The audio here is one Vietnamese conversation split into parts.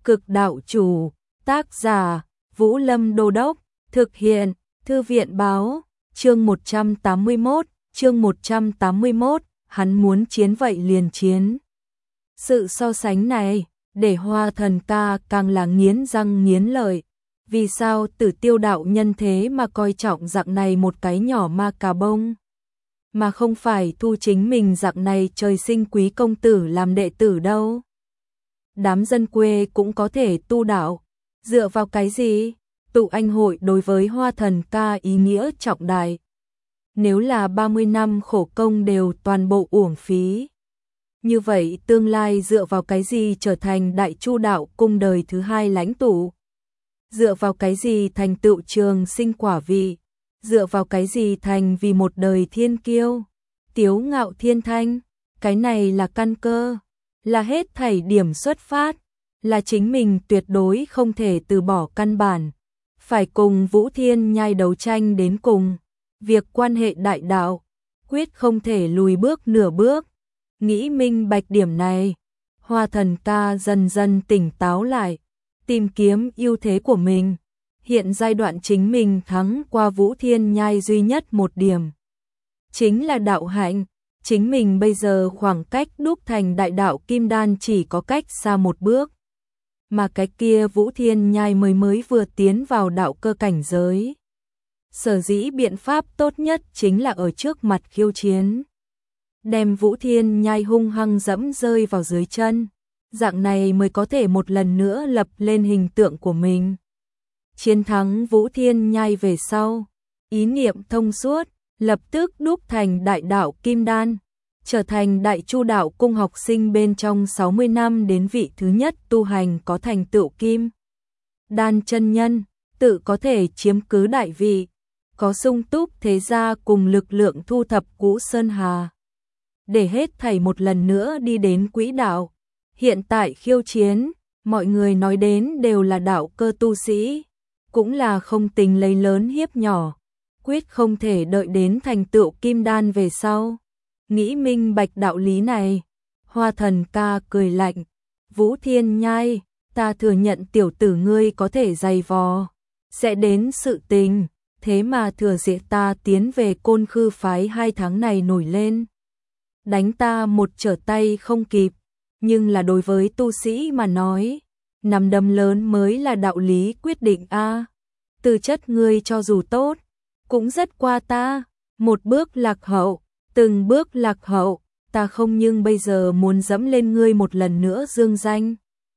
Cực đạo chủ, tác giả, Vũ Lâm Đô Đốc, thực hiện, Thư viện báo, chương 181, hắn muốn chiến vậy liền chiến. Sự so sánh này, để Hoa Thần ca càng là nghiến răng nghiến lợi. Vì sao Tử Tiêu đạo nhân thế mà coi trọng dạng này một cái nhỏ ma cà bông, mà không phải thu chính mình dạng này trời sinh quý công tử làm đệ tử đâu? Đám dân quê cũng có thể tu đạo, dựa vào cái gì? Tụ anh hội đối với Hoa Thần ca ý nghĩa trọng đại. Nếu là 30 năm khổ công đều toàn bộ uổng phí, như vậy tương lai dựa vào cái gì trở thành Đại Chu đạo cung đời thứ 2 lãnh tụ? Dựa vào cái gì thành tựu trường sinh quả vị? Dựa vào cái gì thành vì một đời thiên kiêu, tiếu ngạo thiên thanh? Cái này là căn cơ, là hết thảy điểm xuất phát, là chính mình tuyệt đối không thể từ bỏ căn bản, phải cùng Vũ Thiên Nhai đấu tranh đến cùng. Việc quan hệ đại đạo, quyết không thể lùi bước nửa bước. Nghĩ minh bạch điểm này, Hoa Thần ca dần dần tỉnh táo lại, tìm kiếm ưu thế của mình. Hiện giai đoạn chính mình thắng qua Vũ Thiên Nhai duy nhất một điểm, chính là đạo hạnh. Chính mình bây giờ khoảng cách đúc thành đại đạo kim đan chỉ có cách xa một bước, mà cái kia Vũ Thiên Nhai mới vừa tiến vào đạo cơ cảnh giới. Sở dĩ biện pháp tốt nhất chính là ở trước mặt khiêu chiến, đem Vũ Thiên Nhai hung hăng dẫm rơi vào dưới chân, dạng này mới có thể một lần nữa lập lên hình tượng của mình. Chiến thắng Vũ Thiên Nhai về sau, ý niệm thông suốt, lập tức đúc thành đại đạo kim đan, trở thành Đại Chu đạo cung học sinh bên trong 60 năm đến vị thứ nhất tu hành có thành tựu kim đan chân nhân, tự có thể chiếm cứ đại vị, có sung túc thế gia cùng lực lượng thu thập cũ sơn hà, để hết thảy một lần nữa đi đến quỹ đạo. Hiện tại khiêu chiến, mọi người nói đến đều là đạo cơ tu sĩ, cũng là không tính lấy lớn hiếp nhỏ, quyết không thể đợi đến thành tựu kim đan về sau. Nghĩ minh bạch đạo lý này, Hoa Thần ca cười lạnh, Vũ Thiên Nhai, ta thừa nhận tiểu tử ngươi có thể dày vò, sẽ đến sự tình, thế mà thừa dịp ta tiến về Côn Khư phái 2 tháng này nổi lên, đánh ta một trở tay không kịp. Nhưng là đối với tu sĩ mà nói, nắm đấm lớn mới là đạo lý quyết định a. Tư chất ngươi cho dù tốt, cũng rất qua ta, một bước lạc hậu, từng bước lạc hậu, ta không, nhưng bây giờ muốn dẫm lên ngươi một lần nữa dương danh.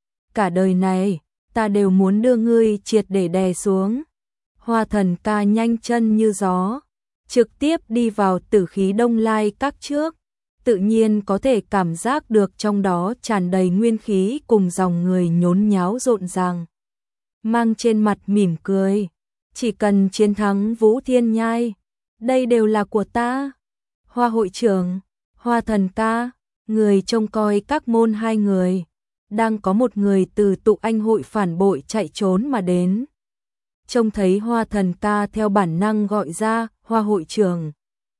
Cả đời này, ta đều muốn đưa ngươi triệt để đè xuống. Hoa Thần ca nhanh chân như gió, trực tiếp đi vào Tử Khí Đông Lai các trước, tự nhiên có thể cảm giác được trong đó tràn đầy nguyên khí cùng dòng người nhốn nháo rộn ràng. Mang trên mặt mỉm cười, chỉ cần chiến thắng Vũ Thiên Nhai, đây đều là của ta. Hoa hội trưởng, Hoa Thần ca, người trông coi các môn 2 người, đang có một người từ tụ anh hội phản bội chạy trốn mà đến. Trông thấy Hoa Thần ca theo bản năng gọi ra, Hoa hội trưởng.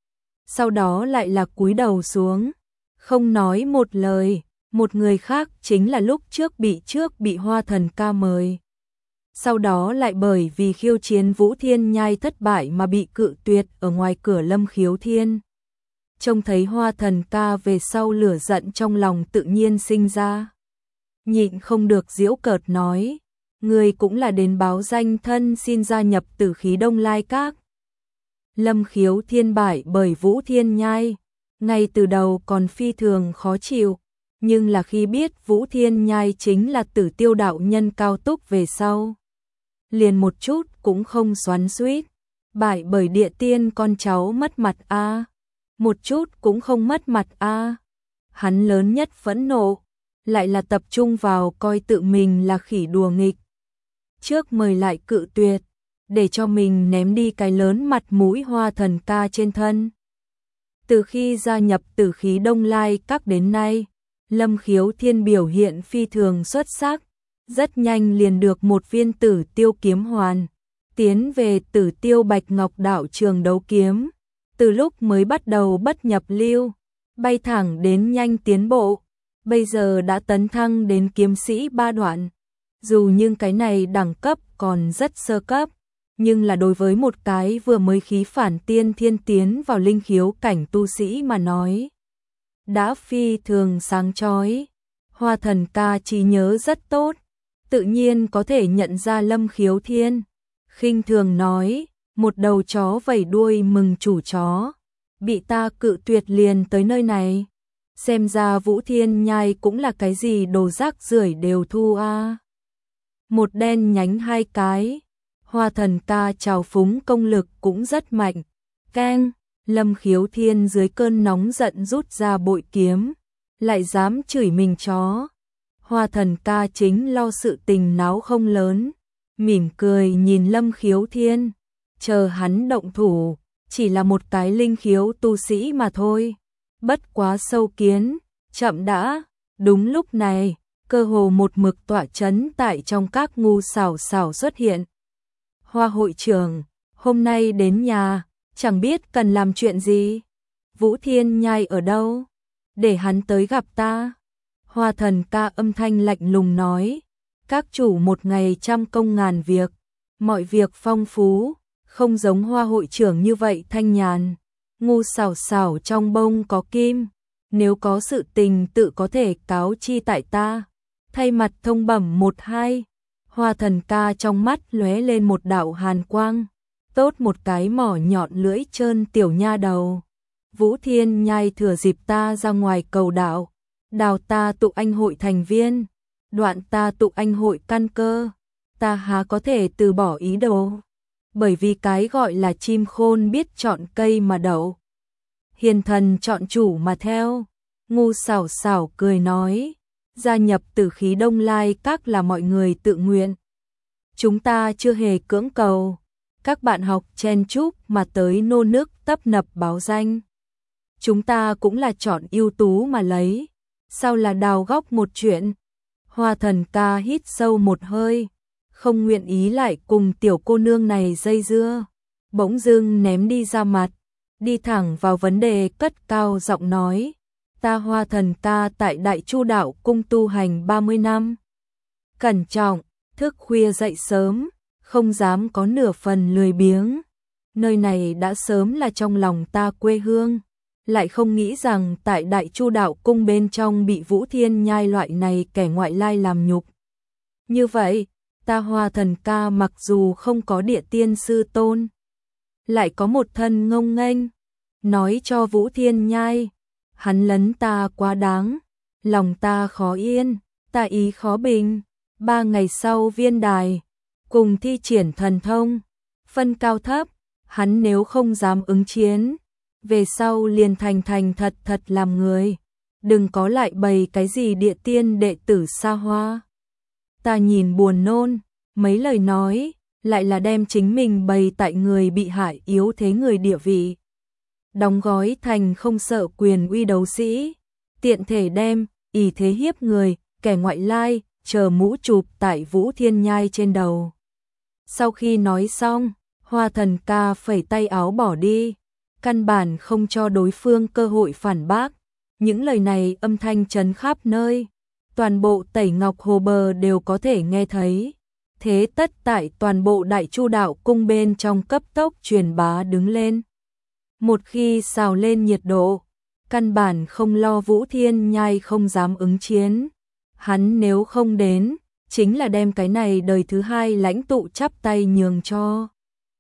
Sau đó lại là cúi đầu xuống, không nói một lời. Một người khác chính là lúc trước bị Hoa Thần ca mời, sau đó lại bởi vì khiêu chiến Vũ Thiên Nhai thất bại mà bị cự tuyệt ở ngoài cửa Lâm Khiếu Thiên. Trông thấy Hoa Thần ca về sau, lửa giận trong lòng tự nhiên sinh ra, nhịn không được giễu cợt nói, người cũng là đến báo danh thân xin gia nhập Tử Khí Đông Lai các. Lâm Khiếu Thiên bại bởi Vũ Thiên Nhai, ngay từ đầu còn phi thường khó chịu, nhưng là khi biết Vũ Thiên Nhai chính là Tử Tiêu đạo nhân cao túc về sau, liền một chút cũng không xoắn xuýt. Bại bởi địa tiên con cháu mất mặt a, một chút cũng không mất mặt a. Hắn lớn nhất phẫn nộ, lại là tập trung vào coi tự mình là khỉ đùa nghịch. Trước mời lại cự tuyệt, để cho mình ném đi cái lớn mặt mũi Hoa Thần ca trên thân. Từ khi gia nhập Tử Khí Đông Lai các đến nay, Lâm Khiếu Thiên biểu hiện phi thường xuất sắc, rất nhanh liền được một viên Tử Tiêu kiếm hoàn, tiến về Tử Tiêu Bạch Ngọc đạo trường đấu kiếm. Từ lúc mới bắt đầu bất nhập lưu, bay thẳng đến nhanh tiến bộ, bây giờ đã tấn thăng đến kiếm sĩ 3 đoạn. Dù nhưng cái này đẳng cấp còn rất sơ cấp, nhưng là đối với một cái vừa mới khí phản tiên thiên tiến vào linh khiếu cảnh tu sĩ mà nói, đã phi thường sáng chói. Hoa Thần ca trí nhớ rất tốt, tự nhiên có thể nhận ra Lâm Khiếu Thiên. Khinh thường nói, một đầu chó vẩy đuôi mừng chủ chó, bị ta cự tuyệt liền tới nơi này. Xem ra Vũ Thiên Nhai cũng là cái gì đồ rác rưởi đều thu a. Một đen nhánh hai cái. Hoa Thần ca trào phúng công lực cũng rất mạnh. Keng, Lâm Khiếu Thiên dưới cơn nóng giận rút ra bội kiếm, lại dám chửi mình chó. Hoa Thần ca chính lo sự tình náo không lớn, mỉm cười nhìn Lâm Khiếu Thiên, chờ hắn động thủ, chỉ là một cái linh khiếu tu sĩ mà thôi. Bất quá sâu kiến, chậm đã. Đúng lúc này, cơ hồ một mực tọa chấn tại trong các ngu xảo xảo xuất hiện. Hoa hội trưởng, hôm nay đến nhà, chẳng biết cần làm chuyện gì. Vũ Thiên Nhai ở đâu? Để hắn tới gặp ta. Hoa Thần ca âm thanh lạnh lùng nói, các chủ một ngày trăm công ngàn việc, mọi việc phong phú, không giống Hoa hội trưởng như vậy thanh nhàn. Ngu xảo xảo trong bông có kim, nếu có sự tình tự có thể cáo chi tại ta. Thay mặt thông bẩm một hai. Hoa Thần ca trong mắt lóe lên một đạo hàn quang, tốt một cái mỏ nhọn lưỡi trơn tiểu nha đầu. Vũ Thiên Nhai thừa dịp ta ra ngoài cầu đạo, đào ta tụ anh hội thành viên, đoạn ta tụ anh hội căn cơ, ta há có thể từ bỏ ý đồ. Bởi vì cái gọi là chim khôn biết chọn cây mà đậu, hiền thần chọn chủ mà theo. Ngu xảo xảo cười nói, gia nhập Tử Khí Đông Lai Các là mọi người tự nguyện. Chúng ta chưa hề cưỡng cầu, các bạn học chen chúc mà tới nô nức tấp nập báo danh. Chúng ta cũng là chọn ưu tú mà lấy, sao là đào góc một chuyện. Hoa Thần ca hít sâu một hơi, không nguyện ý lại cùng tiểu cô nương này dây dưa, bỗng dưng ném đi ra mặt, đi thẳng vào vấn đề, cất cao giọng nói, ta Hoa Thần ca tại Đại Chu Đạo Cung tu hành 30 năm. Cẩn trọng, thức khuya dậy sớm, không dám có nửa phần lười biếng. Nơi này đã sớm là trong lòng ta quê hương, lại không nghĩ rằng tại Đại Chu Đạo Cung bên trong bị Vũ Thiên Nhai loại này kẻ ngoại lai làm nhục. Như vậy, ta Hoa Thần ca mặc dù không có địa tiên sư tôn, lại có một thân ngông nghênh, nói cho Vũ Thiên Nhai, hắn lấn ta quá đáng, lòng ta khó yên, ta ý khó bình. 3 ngày sau viên đài, cùng thi triển thần thông, phân cao thấp, hắn nếu không dám ứng chiến, về sau liền thành thật thật làm người, đừng có lại bày cái gì địa tiên đệ tử xa hoa. Ta nhìn buồn nôn, mấy lời nói, lại là đem chính mình bày tại người bị hại yếu thế người địa vị, đóng gói thành không sợ quyền uy đấu sĩ, tiện thể đem ỷ thế hiếp người, kẻ ngoại lai, chờ mũ chụp tại Vũ Thiên Nhai trên đầu. Sau khi nói xong, Hoa Thần ca phẩy tay áo bỏ đi, căn bản không cho đối phương cơ hội phản bác. Những lời này âm thanh chấn khắp nơi, toàn bộ Tẩy Ngọc Hồ Bờ đều có thể nghe thấy. Thế tất tại toàn bộ Đại Chu Đạo Cung bên trong cấp tốc truyền bá đứng lên. Một khi xào lên nhiệt độ, căn bản không lo Vũ Thiên Nhai không dám ứng chiến. Hắn nếu không đến, chính là đem cái này đời thứ hai lãnh tụ chắp tay nhường cho.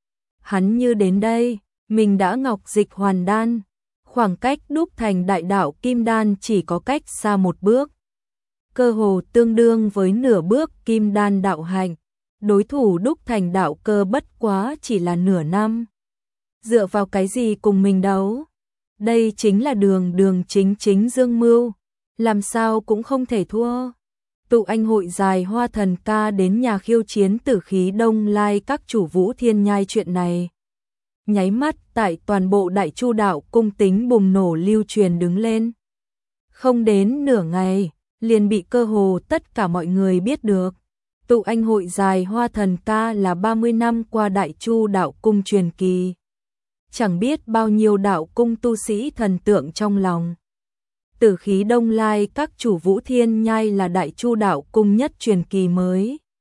Hắn như đến đây, mình đã ngọc dịch hoàn đan, khoảng cách đúc thành đại đạo kim đan chỉ có cách xa một bước. Cơ hồ tương đương với nửa bước kim đan đạo hạnh, đối thủ đúc thành đạo cơ bất quá chỉ là nửa năm. Dựa vào cái gì cùng mình đấu? Đây chính là đường chính dương mưu, làm sao cũng không thể thua. Tụ anh hội dài Hoa Thần ca đến nhà khiêu chiến Tử Khí Đông Lai Các chủ Vũ Thiên Nhai chuyện này, nháy mắt tại toàn bộ Đại Chu Đạo Cung tính bùng nổ lưu truyền đứng lên. Không đến nửa ngày, liền bị cơ hồ tất cả mọi người biết được. Tụ anh hội dài Hoa Thần ca là 30 năm qua Đại Chu Đạo Cung truyền kỳ. Chẳng biết bao nhiêu đạo cung tu sĩ thần tượng trong lòng. Tử Khí Đông Lai Các chủ Vũ Thiên Nhai là Đại Chu Đạo Cung nhất truyền kỳ mới.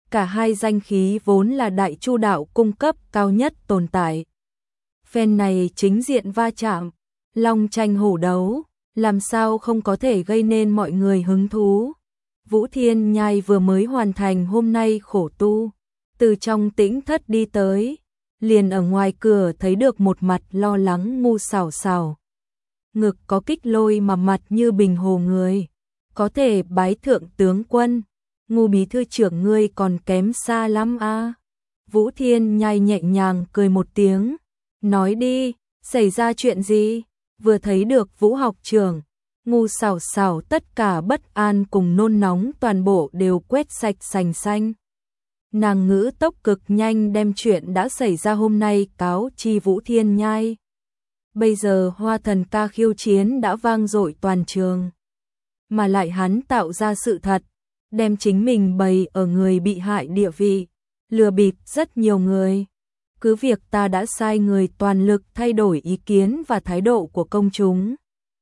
cả hai danh khí vốn là đại chu đạo cung cấp cao nhất tồn tại. Phen này chính diện va chạm, long tranh hổ đấu, làm sao không có thể gây nên mọi người hứng thú. Vũ Thiên Nhai vừa mới hoàn thành hôm nay khổ tu, từ trong tĩnh thất đi tới, liền ở ngoài cửa thấy được một mặt lo lắng Ngu Sảo Sảo. Ngực có kích lôi mà mặt như bình hồ người, có thể bái thượng tướng quân, Ngu bí thư trưởng ngươi còn kém xa lắm a. Vũ Thiên Nhai nhẹ nhàng cười một tiếng, nói đi, xảy ra chuyện gì? Vừa thấy được Vũ học trưởng, Ngu Sảo Sảo tất cả bất an cùng nôn nóng toàn bộ đều quét sạch sành xanh. Nàng ngữ tốc cực nhanh đem chuyện đã xảy ra hôm nay cáo chi Vũ Thiên Nhai. Bây giờ Hoa Thần ca khiêu chiến đã vang dội toàn trường, mà lại hắn tạo ra sự thật, đem chính mình bày ở người bị hại địa vị, lừa bịp rất nhiều người. Cứ việc ta đã sai người toàn lực thay đổi ý kiến và thái độ của công chúng,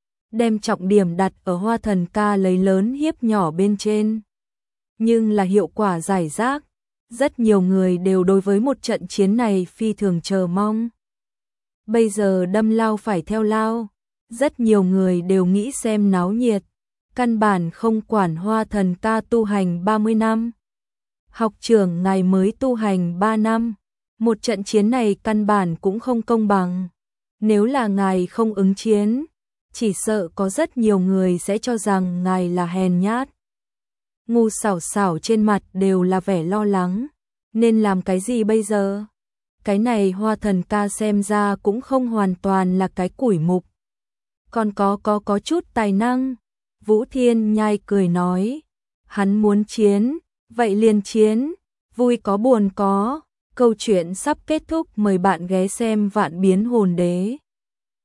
đem trọng điểm đặt ở Hoa Thần ca lấy lớn hiếp nhỏ bên trên, nhưng là hiệu quả rải rác. Rất nhiều người đều đối với một trận chiến này phi thường chờ mong. Bây giờ đâm lao phải theo lao, rất nhiều người đều nghĩ xem náo nhiệt, căn bản không quản Hoa Thần ca tu hành 30 năm. Học trưởng ngài mới tu hành 3 năm, một trận chiến này căn bản cũng không công bằng. Nếu là ngài không ứng chiến, chỉ sợ có rất nhiều người sẽ cho rằng ngài là hèn nhát. Ngu Sảo Sảo trên mặt đều là vẻ lo lắng, nên làm cái gì bây giờ? Cái này Hoa Thần ca xem ra cũng không hoàn toàn là cái củi mục, còn có chút tài năng. Vũ Thiên Nhai cười nói, hắn muốn chiến, vậy liền chiến, vui có buồn có. Câu chuyện sắp kết thúc, mời bạn ghé xem Vạn Biến Hồn Đế.